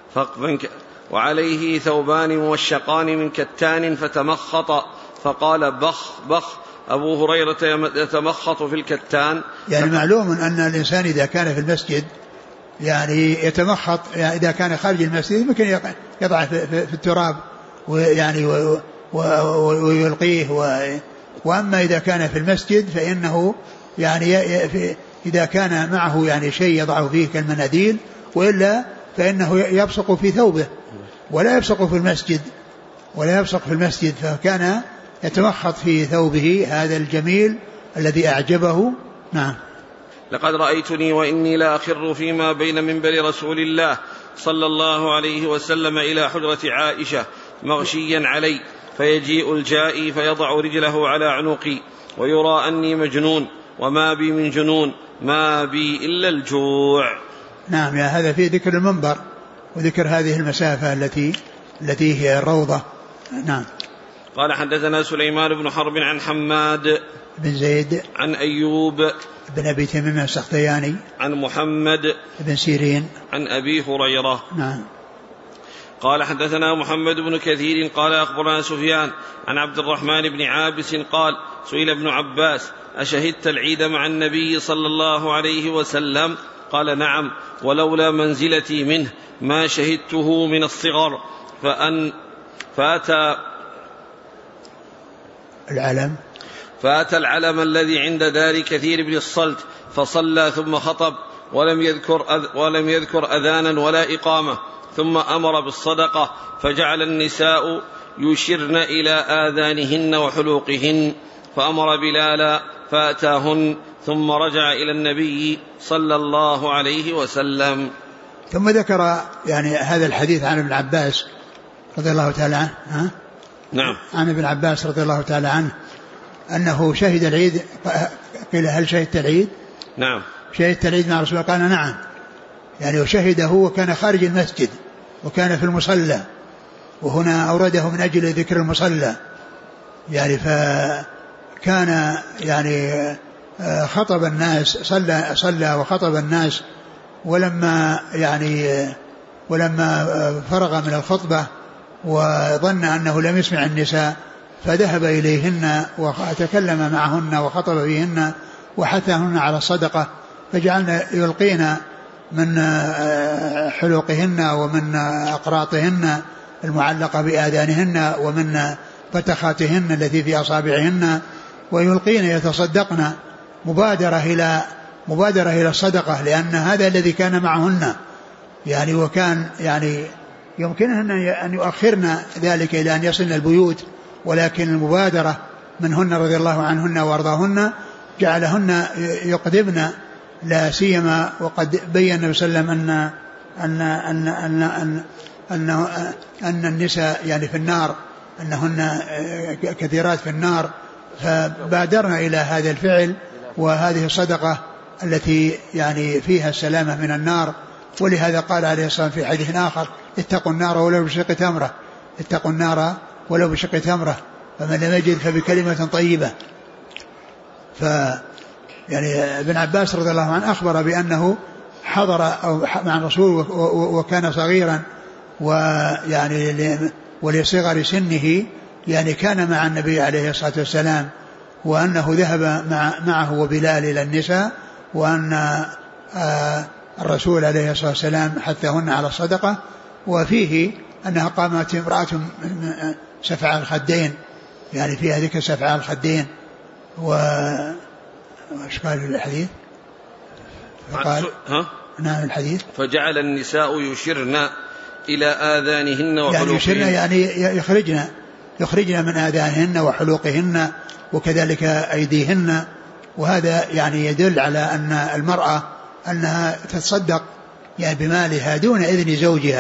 وعليه ثوبان ممشقان من كتان فتمخط فقال بخ بخ أبو هريرة يتمخط في الكتان. يعني معلوم أن الإنسان إذا كان في المسجد يعني يتمخط، يعني إذا كان خارج المسجد ممكن يضع في التراب ويعني ويلقيه وأما إذا كان في المسجد فإنه يعني إذا كان معه يعني شيء يضعه فيه كالمناديل، وإلا فإنه يبصق في ثوبه ولا يبصق في المسجد فكان يتمخط في ثوبه هذا الجميل الذي أعجبه. نعم. لقد رأيتني وإني لأخر فيما بين منبر رسول الله صلى الله عليه وسلم إلى حجرة عائشة مغشيا علي فيجيء الجائي فيضع رجله على عنقي ويرى أني مجنون وما بي من جنون ما بي إلا الجوع. نعم، يا هذا في ذكر المنبر وذكر هذه المسافة التي هي الروضة. نعم. قال حدثنا سليمان بن حرب عن حماد بن زيد عن أيوب بن أبي تميم السختياني عن محمد بن سيرين عن أبي هريرة. نعم. قال حدثنا محمد بن كثير قال أخبرنا سفيان عن عبد الرحمن بن عابس قال سئل ابن عباس أشهدت العيد مع النبي صلى الله عليه وسلم؟ قال نعم، ولولا منزلتي منه ما شهدته من الصغر. فأتى العلم الذي عند دار كثير بن الصلت فصلى ثم خطب ولم يذكر أذانا ولا إقامة، ثم أمر بالصدقة فجعل النساء يشرن إلى آذانهن وحلوقهن، فأمر بلالا فأتاهن ثم رجع إلى النبي صلى الله عليه وسلم. ثم ذكر يعني هذا الحديث عن ابن عباس رضي الله تعالى عنه. نعم. عن ابن عباس رضي الله تعالى عنه أنه شهد العيد. قيل هل شهدت العيد؟ نعم. شهدت العيد مع رسول الله؟ قال نعم، يعني وشهده وكان خارج المسجد وكان في المصلى، وهنا أورده من أجل ذكر المصلى، يعني فكان يعني خطب الناس، صلى وخطب الناس، ولما فرغ من الخطبة وظن أنه لم يسمع النساء فذهب إليهن وتكلم معهن وخطب فيهن وحثهن على الصدقة، فجعلنا يلقين من حلوقهن ومن أقراطهن المعلقة بآذانهن ومن فتخاتهن التي في أصابعهن، ويلقين يتصدقن مبادرة إلى الصدقة، لأن هذا الذي كان معهن يعني، وكان يعني يمكنهن أن يؤخرن ذلك إلى أن يصلن البيوت، ولكن المبادرة منهن رضي الله عنهن وارضاهن جعلهن يقدمن، لا سيما وقد بين النبي صلى الله عليه وسلم أن النساء يعني في النار، أنهن كثيرات في النار، فبادرنا إلى هذا الفعل وهذه الصدقة التي يعني فيها السلامة من النار. ولهذا قال عليه الصلاة والسلام في حديث آخر اتقوا النار ولو بشق تمرة، اتقوا النار ولو بشق تمرة، فمن لم يجد فبكلمة طيبة. يعني ابن عباس رضي الله عنه أخبر بأنه حضر مع الرسول وكان صغيرا، ويعني ولصغر سنه يعني كان مع النبي عليه الصلاة والسلام، وأنه ذهب معه وبلال إلى النساء، وأن الرسول عليه الصلاة والسلام حثهن على الصدقة. وفيه أنها قامت امرأة سفع الخدين، يعني فيها ذكر سفع الخدين. وش قال الحديث؟ فقال نعم الحديث فجعل النساء يشرن إلى آذانهن وحلوقهن، يعني يشرن يعني يخرجن من آذانهن وحلوقهن وكذلك أيديهن. وهذا يعني يدل على أن المرأة أنها تتصدق يعني بمالها دون إذن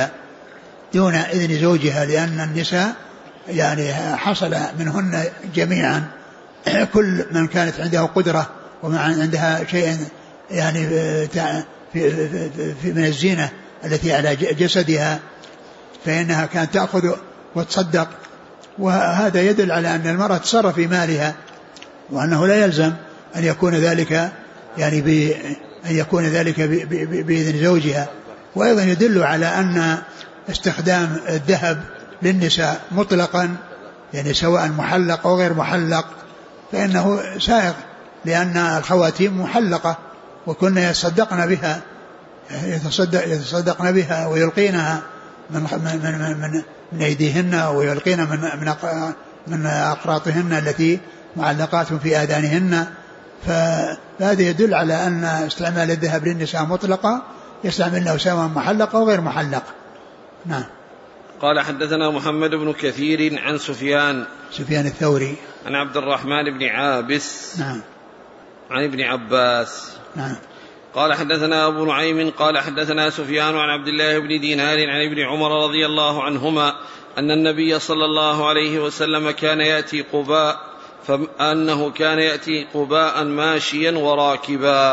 زوجها، لأن النساء يعني حصل منهن جميعا كل من كانت عنده قدرة ومن عندها شيء يعني في من الزينة التي على جسدها فإنها كانت تأخذ وتصدق. وهذا يدل على أن المرأة تصرف في مالها، وأنه لا يلزم أن يكون ذلك يعني بإذن زوجها. وأيضا يدل على أن استخدام الذهب للنساء مطلقا يعني سواء محلق أو غير محلق فإنه سائغ، لأن الخواتيم محلقة وكنا يتصدقن بها ويلقينها من أيديهن ويلقين من أقراطهن التي معلقات في آذانهن. فهذا يدل على أن استعمال الذهب للنساء مطلقة يستعملونه سواء محلق أو غير محلق. نعم. قال حدثنا محمد بن كثير عن سفيان الثوري عن عبد الرحمن بن عابس نعم عن ابن عباس نعم. قال حدثنا أبو نعيم قال حدثنا سفيان عن عبد الله بن دينار عن ابن عمر رضي الله عنهما أن النبي صلى الله عليه وسلم كان يأتي قباء ماشيا وراكبا.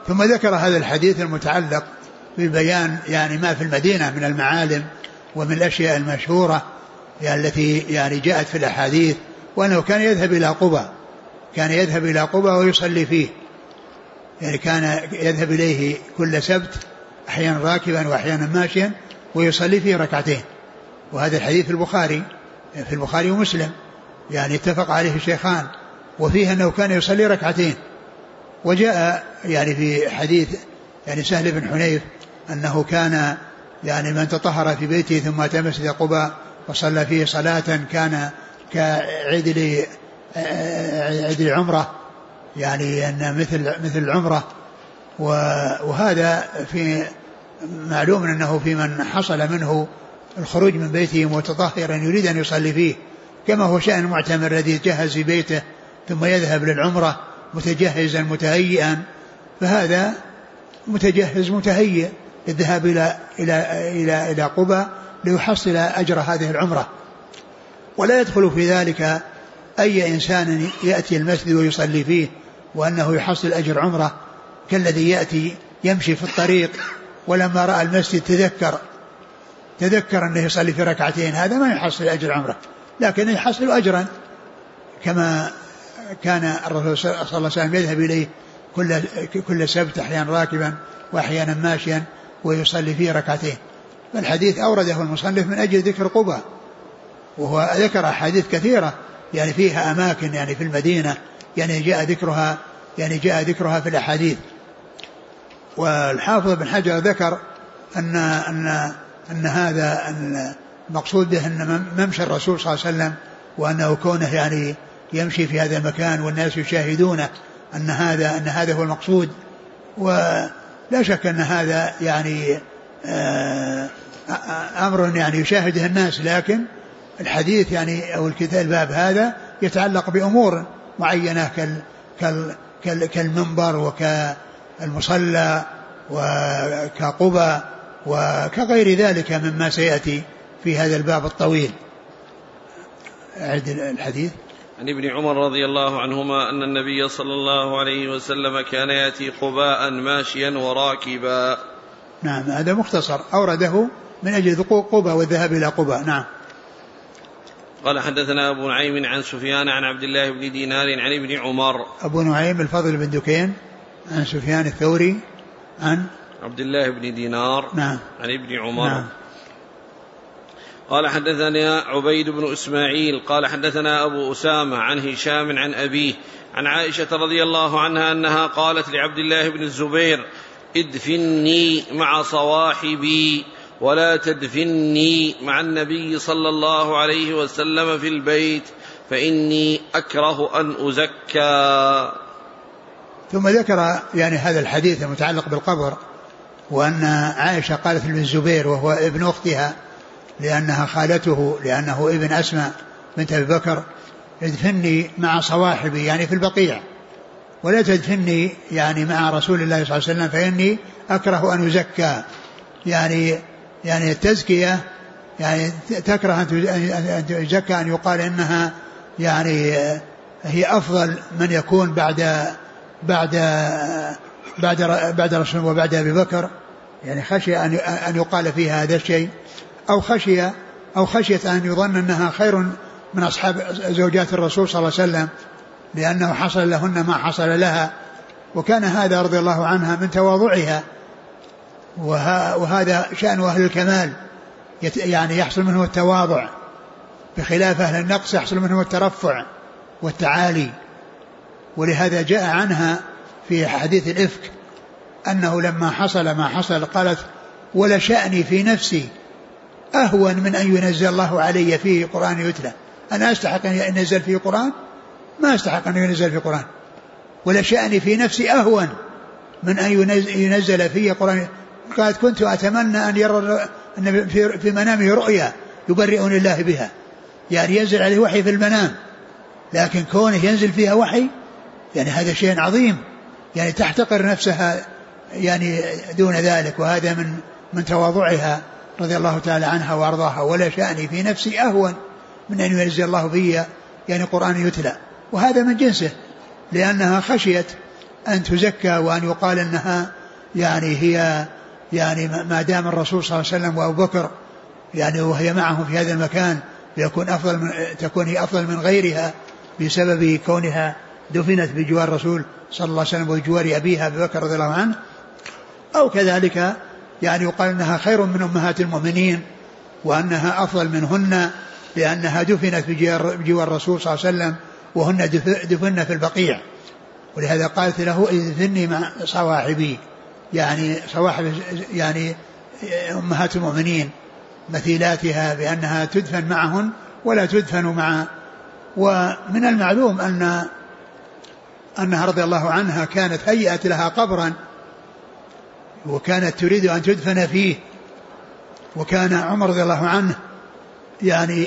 ثم ذكر هذا الحديث المتعلق ببيان يعني ما في المدينة من المعالم ومن الأشياء المشهورة يعني التي يعني جاءت في الأحاديث، وأنه كان يذهب إلى قبى ويصلي فيه، يعني كان يذهب إليه كل سبت أحيانا راكبا وأحيانا ماشيا ويصلي فيه ركعتين. وهذا الحديث في البخاري ومسلم، يعني اتفق عليه الشيخان، وفيه أنه كان يصلي ركعتين. وجاء يعني في حديث يعني سهل بن حنيف أنه كان يعني من تطهر في بيته ثم أتى مسجد قباء وصلى فيه صلاة كان كعيد العمرة، يعني أن مثل العمرة. وهذا في معلوم أنه في من حصل منه الخروج من بيته متطهرا يريد أن يصلي فيه، كما هو شأن المعتمر الذي يتجهز في بيته ثم يذهب للعمرة متجهزا متهيئا، فهذا متجهز متهيئ الذهاب إلى قباء ليحصل أجر هذه العمرة. ولا يدخل في ذلك أي إنسان يأتي المسجد ويصلي فيه وأنه يحصل أجر عمرة، كالذي يأتي يمشي في الطريق ولما رأى المسجد تذكر أنه يصلي في ركعتين، هذا ما يحصل أجر عمرة، لكن يحصل أجرا كما كان الرسول صلى الله عليه وسلم يذهب إليه كل سبت أحيانا راكبا وأحيانا ماشيا ويصلي فيه ركعتين. فالحديث أورده المصنف من أجل ذكر قباء، وهو ذكر أحاديث كثيرة يعني فيها أماكن يعني في المدينة يعني جاء ذكرها في الأحاديث. والحافظ بن حجر ذكر أن هذا المقصود به أن ممشى الرسول صلى الله عليه وسلم، وأنه كونه يعني يمشي في هذا المكان والناس يشاهدونه أن هذا هو المقصود. ولا شك أن هذا يعني أمر يعني يشاهده الناس، لكن الحديث يعني أو الكتاب الباب هذا يتعلق بأمور معينة كالمنبر وكالمصلى وكقبى وكغير ذلك مما سيأتي في هذا الباب الطويل. أعد الحديث. عن ابن عمر رضي الله عنهما أن النبي صلى الله عليه وسلم كان يأتي قباء ماشيا وراكبا. نعم، هذا مختصر أورده من أجل ذقوق قباء والذهاب إلى قباء. نعم. قال حدثنا أبو نعيم عن سفيان عن عبد الله بن دينار عن ابن عمر. أبو نعيم الفضل بن دكين عن سفيان الثوري عن عبد الله بن دينار. نعم. عن ابن عمر. نعم. قال حدثنا عبيد بن إسماعيل قال حدثنا أبو أسامة عن هشام عن أبيه عن عائشة رضي الله عنها أنها قالت لعبد الله بن الزبير: ادفني مع صواحبي ولا تدفني مع النبي صلى الله عليه وسلم في البيت فإني أكره أن أزكى. ثم ذكر يعني هذا الحديث المتعلق بالقبر، وأن عائشة قالت لابن الزبير وهو ابن أختها لأنها خالته لأنه ابن أسماء بنت أبي بكر: ادفني مع صواحبي يعني في البقيع، ولا تدفني يعني مع رسول الله صلى الله عليه وسلم فإني أكره أن يزكى. يعني التزكية يعني تكره أن تزكى، أن يقال إنها يعني هي أفضل من يكون بعد رسول وبعد أبي بكر، يعني خشية أن يقال فيها هذا الشيء، أو خشية أن يظن أنها خير من أصحاب زوجات الرسول صلى الله عليه وسلم لأنه حصل لهن ما حصل لها. وكان هذا رضي الله عنها من تواضعها، وهذا شأن أهل الكمال، يعني يحصل منه التواضع، بخلاف أهل النقص يحصل منه الترفع والتعالي. ولهذا جاء عنها في حديث الإفك أنه لما حصل ما حصل قالت: ولا شأني في نفسي أهون من أن ينزل الله علي فيه قرآن يتلى. أنا أستحق أن ينزل فيه قرآن؟ ما أستحق أن ينزل فيه قرآن. ولا شأني في نفسي أهون من أن ينزل فيه قرآن. قالت: كنت أتمنى أن يرى في منامه رؤيا يبرئني الله بها، يعني ينزل عليه وحي في المنام، لكن كونه ينزل فيها وحي يعني هذا شيء عظيم، يعني تحتقر نفسها يعني دون ذلك. وهذا من تواضعها رضي الله تعالى عنها وأرضاها: ولا شأني في نفسي أهون من أن ينزل الله في يعني قرآن يتلى. وهذا من جنسه، لأنها خشيت أن تزكى وأن يقال أنها يعني هي يعني ما دام الرسول صلى الله عليه وسلم وأبو بكر يعني وهي معهم في هذا المكان تكون هي أفضل من غيرها بسبب كونها دفنت بجوار الرسول صلى الله عليه وسلم وجوار أبيها أبي بكر رضي الله عنه، أو كذلك يعني يقال أنها خير من أمهات المؤمنين وأنها أفضل منهن لأنها دفنت بجوار الرسول صلى الله عليه وسلم وهن دفن في البقيع، ولهذا قالت له اذني مع صواحبي يعني صواحب يعني أمهات المؤمنين مثيلاتها بأنها تدفن معهن ولا تدفن مع. ومن المعلوم أنها رضي الله عنها كانت هيئت لها قبرا وكانت تريد أن تدفن فيه، وكان عمر رضي الله عنه يعني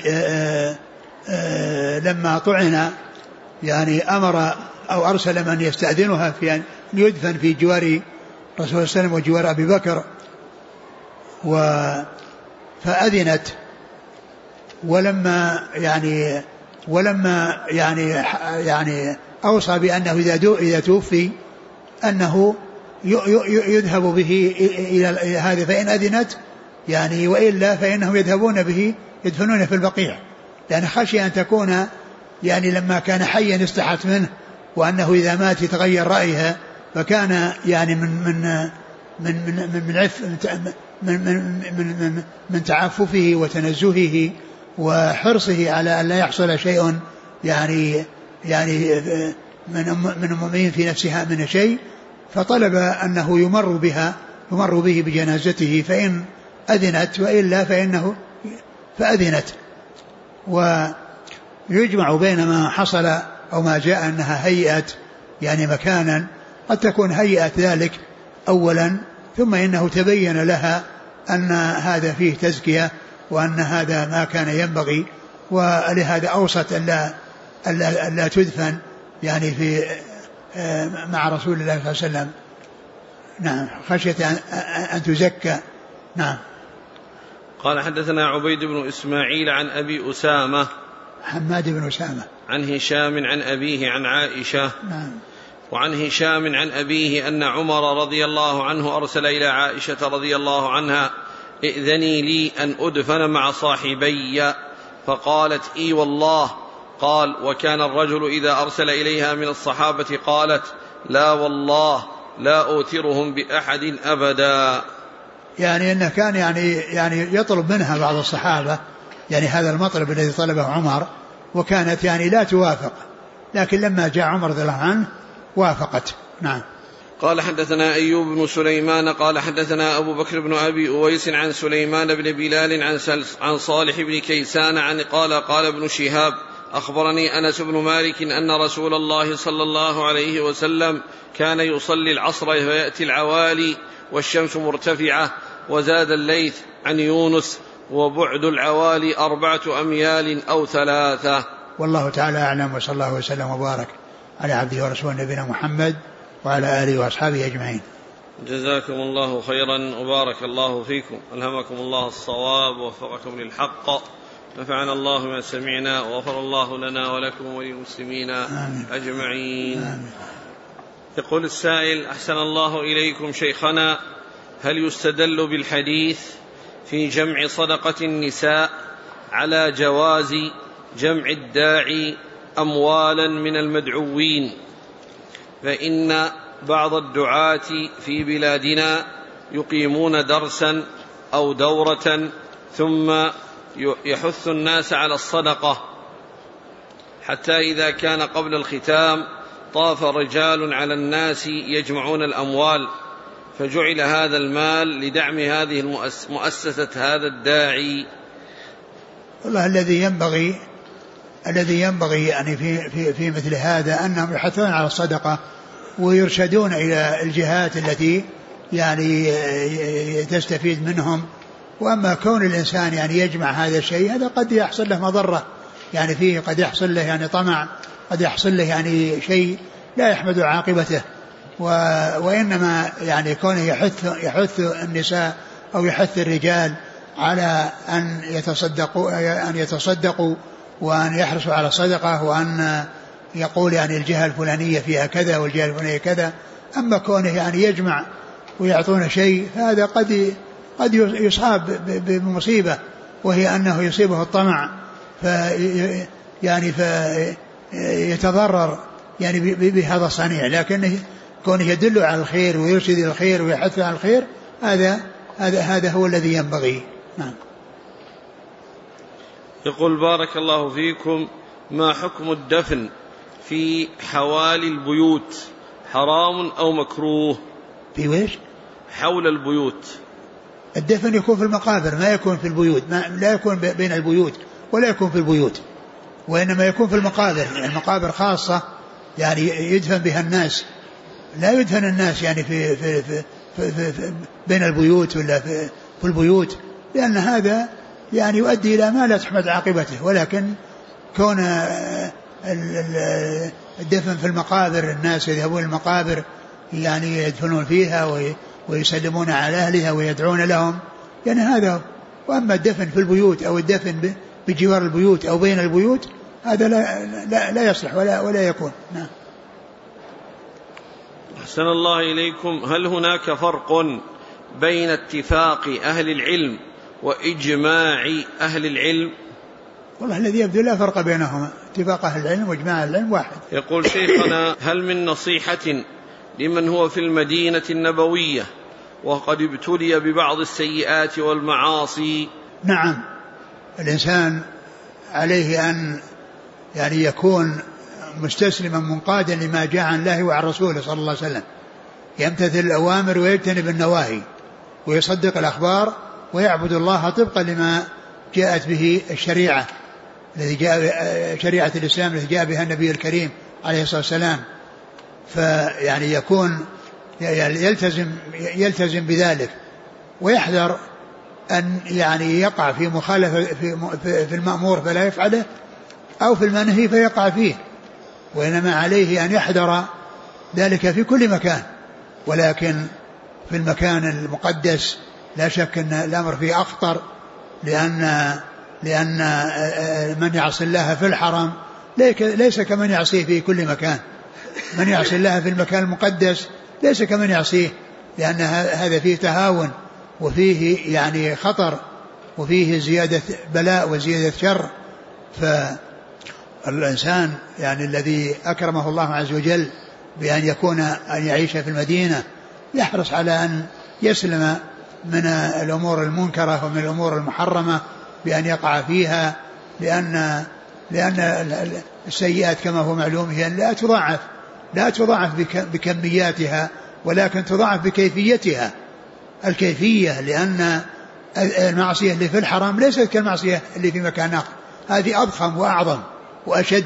لما طعن يعني أمر أو أرسل من يستأذنها في أن يدفن في جوار رسول الله صلى الله عليه وسلم وجوار أبي بكر، فأذنت. ولما يعني أوصى بأنه إذا توفي أنه يذهب به إلى هذا فإن أذنت يعني وإلا فإنهم يذهبون به يدفنون في البقيع، لأن خشي أن تكون يعني لما كان حيا استحت منه وأنه إذا مات يتغير رأيها، فكان يعني من تعففه وتنزهه وحرصه على أن لا يحصل شيء يعني من المؤمنين في نفسها من شيء، فطلب أنه يمر به بجنازته فإن أذنت وإلا فأذنت. ويجمع بين ما حصل أو ما جاء أنها هيئت يعني مكانا قد تكون هيئت ذلك أولا ثم إنه تبين لها أن هذا فيه تزكية وأن هذا ما كان ينبغي، ولهذا أوصت ألا تدفن يعني في مع رسول الله صلى الله عليه وسلم. نعم خشية أن تزكى. نعم. قال حدثنا عبيد بن إسماعيل عن أبي أسامة حماد بن أسامة عن هشام عن أبيه عن عائشة. نعم. وعن هشام عن أبيه أن عمر رضي الله عنه أرسل إلى عائشة رضي الله عنها ائذني لي أن أدفن مع صاحبي، فقالت إي والله. قال وكان الرجل إذا أرسل إليها من الصحابة قالت لا والله لا أوترهم بأحد أبدا. يعني أنه كان يعني يطلب منها بعض الصحابة يعني هذا المطلب الذي طلبه عمر، وكانت يعني لا توافق، لكن لما جاء عمر رضي الله عنه وافقت. نعم. قال حدثنا أيوب بن سليمان قال حدثنا أبو بكر بن أبي أويس عن سليمان بن بلال عن صالح بن كيسان قال ابن شهاب أخبرني أنس بن مالك أن رسول الله صلى الله عليه وسلم كان يصلي العصر فيأتي العوالي والشمس مرتفعة. وزاد الليث عن يونس وبعد العوالي 4 أميال أو 3. والله تعالى أعلم، وصلى الله وسلم وبارك على عبده ورسوله نبينا محمد وعلى آله وأصحابه أجمعين. جزاكم الله خيرا وبارك الله فيكم، ألهمكم الله الصواب ووفقكم للحق، نفعنا الله ما سمعنا وغفر الله لنا ولكم وللمسلمين أجمعين. آمين. يقول السائل أحسن الله إليكم شيخنا، هل يستدل بالحديث في جمع صدقة النساء على جواز جمع الداعي أموالا من المدعوين؟ فإن بعض الدعاة في بلادنا يقيمون درسا أو دورة ثم يحث الناس على الصدقة، حتى إذا كان قبل الختام طاف رجال على الناس يجمعون الأموال، فجعل هذا المال لدعم هذه مؤسسة هذا الداعي. والله الذي ينبغي يعني في مثل هذا أنهم يحثون على الصدقة ويرشدون إلى الجهات التي يعني تستفيد منهم. وأما كون الإنسان يعني يجمع هذا الشيء هذا قد يحصل له مضرة يعني فيه، قد يحصل له يعني طمع، قد يحصل له يعني شيء لا يحمد عاقبته. وإنما يعني كونه يحث النساء أو يحث الرجال على أن يتصدقوا وأن يحرصوا على الصدقة، وأن يقول يعني الجهة الفلانية فيها كذا والجهة الفلانية كذا، أما كونه يعني يجمع ويعطون شيء فهذا قد يصاب بمصيبة، وهي أنه يصيبه الطمع فيتضرر يعني بهذا الصنيع. لكن كونه يدل على الخير ويرشد إلى الخير ويحث على الخير هذا هو الذي ينبغي. نعم. يقول بارك الله فيكم: ما حكم الدفن في حوالي البيوت، حرام أو مكروه؟ في ويش؟ حول البيوت. الدفن يكون في المقابر، ما يكون في البيوت، لا يكون بين البيوت ولا يكون في البيوت، وإنما يكون في المقابر. المقابر خاصة يعني يدفن بها الناس، لا يدفن الناس يعني في بين البيوت ولا في البيوت، لأن هذا يعني يؤدي إلى ما لا تحمد عاقبته. ولكن كون الدفن في المقابر، الناس يذهبون المقابر يعني يدفنون فيها ويسلمون على أهلها ويدعون لهم، يعني هذا. وأما الدفن في البيوت أو الدفن بجوار البيوت أو بين البيوت هذا لا يصلح ولا يكون. نعم. أحسن الله إليكم: هل هناك فرق بين اتفاق أهل العلم وإجماع أهل العلم؟ والله الذي يبدو لا فرق بينهما، اتفاق أهل العلم وإجماع أهل العلم واحد. يقول شيخنا: هل من نصيحة لمن هو في المدينة النبوية وقد ابتلي ببعض السيئات والمعاصي؟ نعم، الإنسان عليه أن يعني يكون مستسلما منقادا لما جاء عن الله وعن رسوله صلى الله عليه وسلم، يمتثل الأوامر ويجتنب النواهي ويصدق الأخبار ويعبد الله طبقا لما جاءت به الشريعة التي شريعة الإسلام التي جاء بها النبي الكريم عليه الصلاة والسلام. فيعني يكون يلتزم بذلك، ويحذر أن يعني يقع في مخالفة في المأمور فلا يفعله، أو في المنهي فيقع فيه. وإنما عليه أن يحذر ذلك في كل مكان، ولكن في المكان المقدس لا شك أن الأمر فيه أخطر، لأن من يعصي الله في الحرم ليس كمن يعصيه في كل مكان. من يعصي الله في المكان المقدس ليس كمن يعصيه، لأن هذا فيه تهاون وفيه يعني خطر وفيه زيادة بلاء وزيادة شر. فالإنسان يعني الذي أكرمه الله عز وجل بأن أن يعيش في المدينة يحرص على أن يسلم من الأمور المنكرة ومن الأمور المحرمة بأن يقع فيها، لأن السيئات كما هو معلوم هي لا تضاعف بكمياتها، ولكن تضاعف بكيفيتها. الكيفية لأن المعصية اللي في الحرام ليست كالمعصية اللي في مكان آخر، هذه أضخم وأعظم وأشد،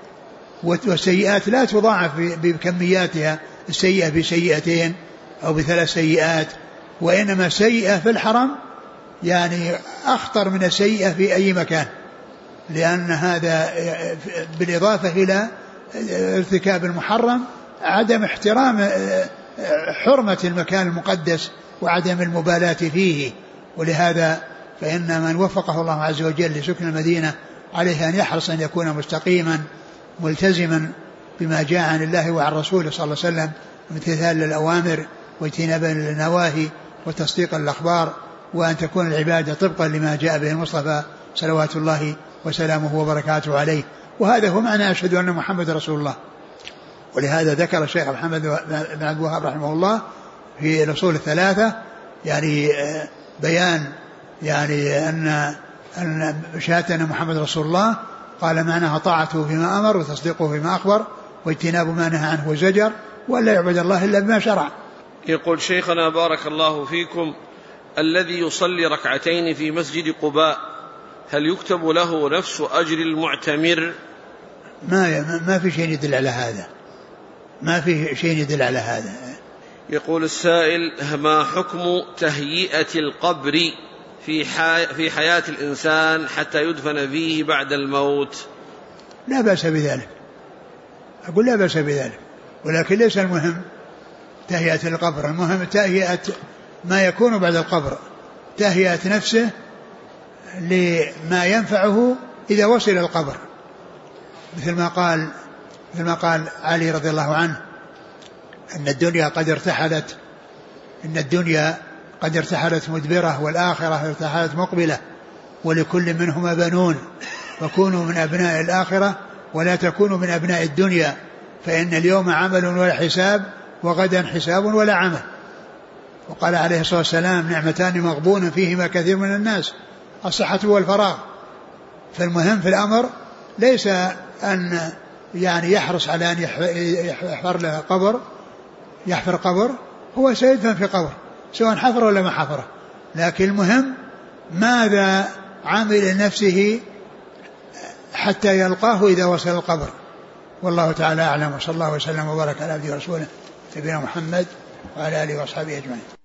والسيئات لا تضاعف بكمياتها، السيئة بسيئتين أو بثلاث سيئات، وإنما سيئة في الحرم يعني أخطر من السيئة في أي مكان، لأن هذا بالإضافة إلى ارتكاب المحرم عدم احترام حرمة المكان المقدس وعدم المبالاة فيه. ولهذا فإن من وفقه الله عز وجل لسكن المدينة عليه أن يحرص أن يكون مستقيما ملتزما بما جاء عن الله وعن رسوله صلى الله عليه وسلم، امتثال الأوامر واجتناب النواهي وتصديق الأخبار، وأن تكون العبادة طبقا لما جاء به المصطفى صلوات الله وسلامه وبركاته عليه. وهذا هو معنى أشهد أن محمد رسول الله. ولهذا ذكر الشيخ محمد بن عبد الوهاب رحمه الله في الأصول الثلاثة يعني بيان يعني أن شهادة أن محمد رسول الله قال معناها طاعته فيما أمر وتصديقه فيما أخبر واجتناب ما نهى عنه وزجر، ولا يعبد الله إلا بما شرع. يقول شيخنا بارك الله فيكم: الذي يصلي ركعتين في مسجد قباء هل يكتب له نفس أجر المعتمر؟ ما في شيء يدل على هذا، ما في شيء يدل على هذا. يقول السائل: ما حكم تهيئة القبر في حياة الإنسان حتى يدفن فيه بعد الموت؟ لا بأس بذلك، أقول لا بأس بذلك، ولكن ليس المهم تهيئة القبر، المهم تهيئة ما يكون بعد القبر، تهيئة نفسه لما ينفعه إذا وصل القبر، مثل ما قال علي رضي الله عنه إن الدنيا قد ارتحلت مدبرة، والآخرة ارتحلت مقبلة، ولكل منهما بنون، فكونوا من أبناء الآخرة ولا تكونوا من أبناء الدنيا، فإن اليوم عمل ولا حساب، وغدا حساب ولا عمل. وقال عليه الصلاة والسلام: نعمتان مغبون فيهما كثير من الناس، الصحة والفراغ. فالمهم في الأمر ليس أن يعني يحرص على أن يحفر قبر، هو سيدفن في قبر سواء حفر ولا ما حفره، لكن المهم ماذا عمل لنفسه حتى يلقاه إذا وصل القبر. والله تعالى أعلم، وصلى الله وسلم وبارك على عبده ورسوله نبينا محمد وعلى آله وأصحابه أجمعين.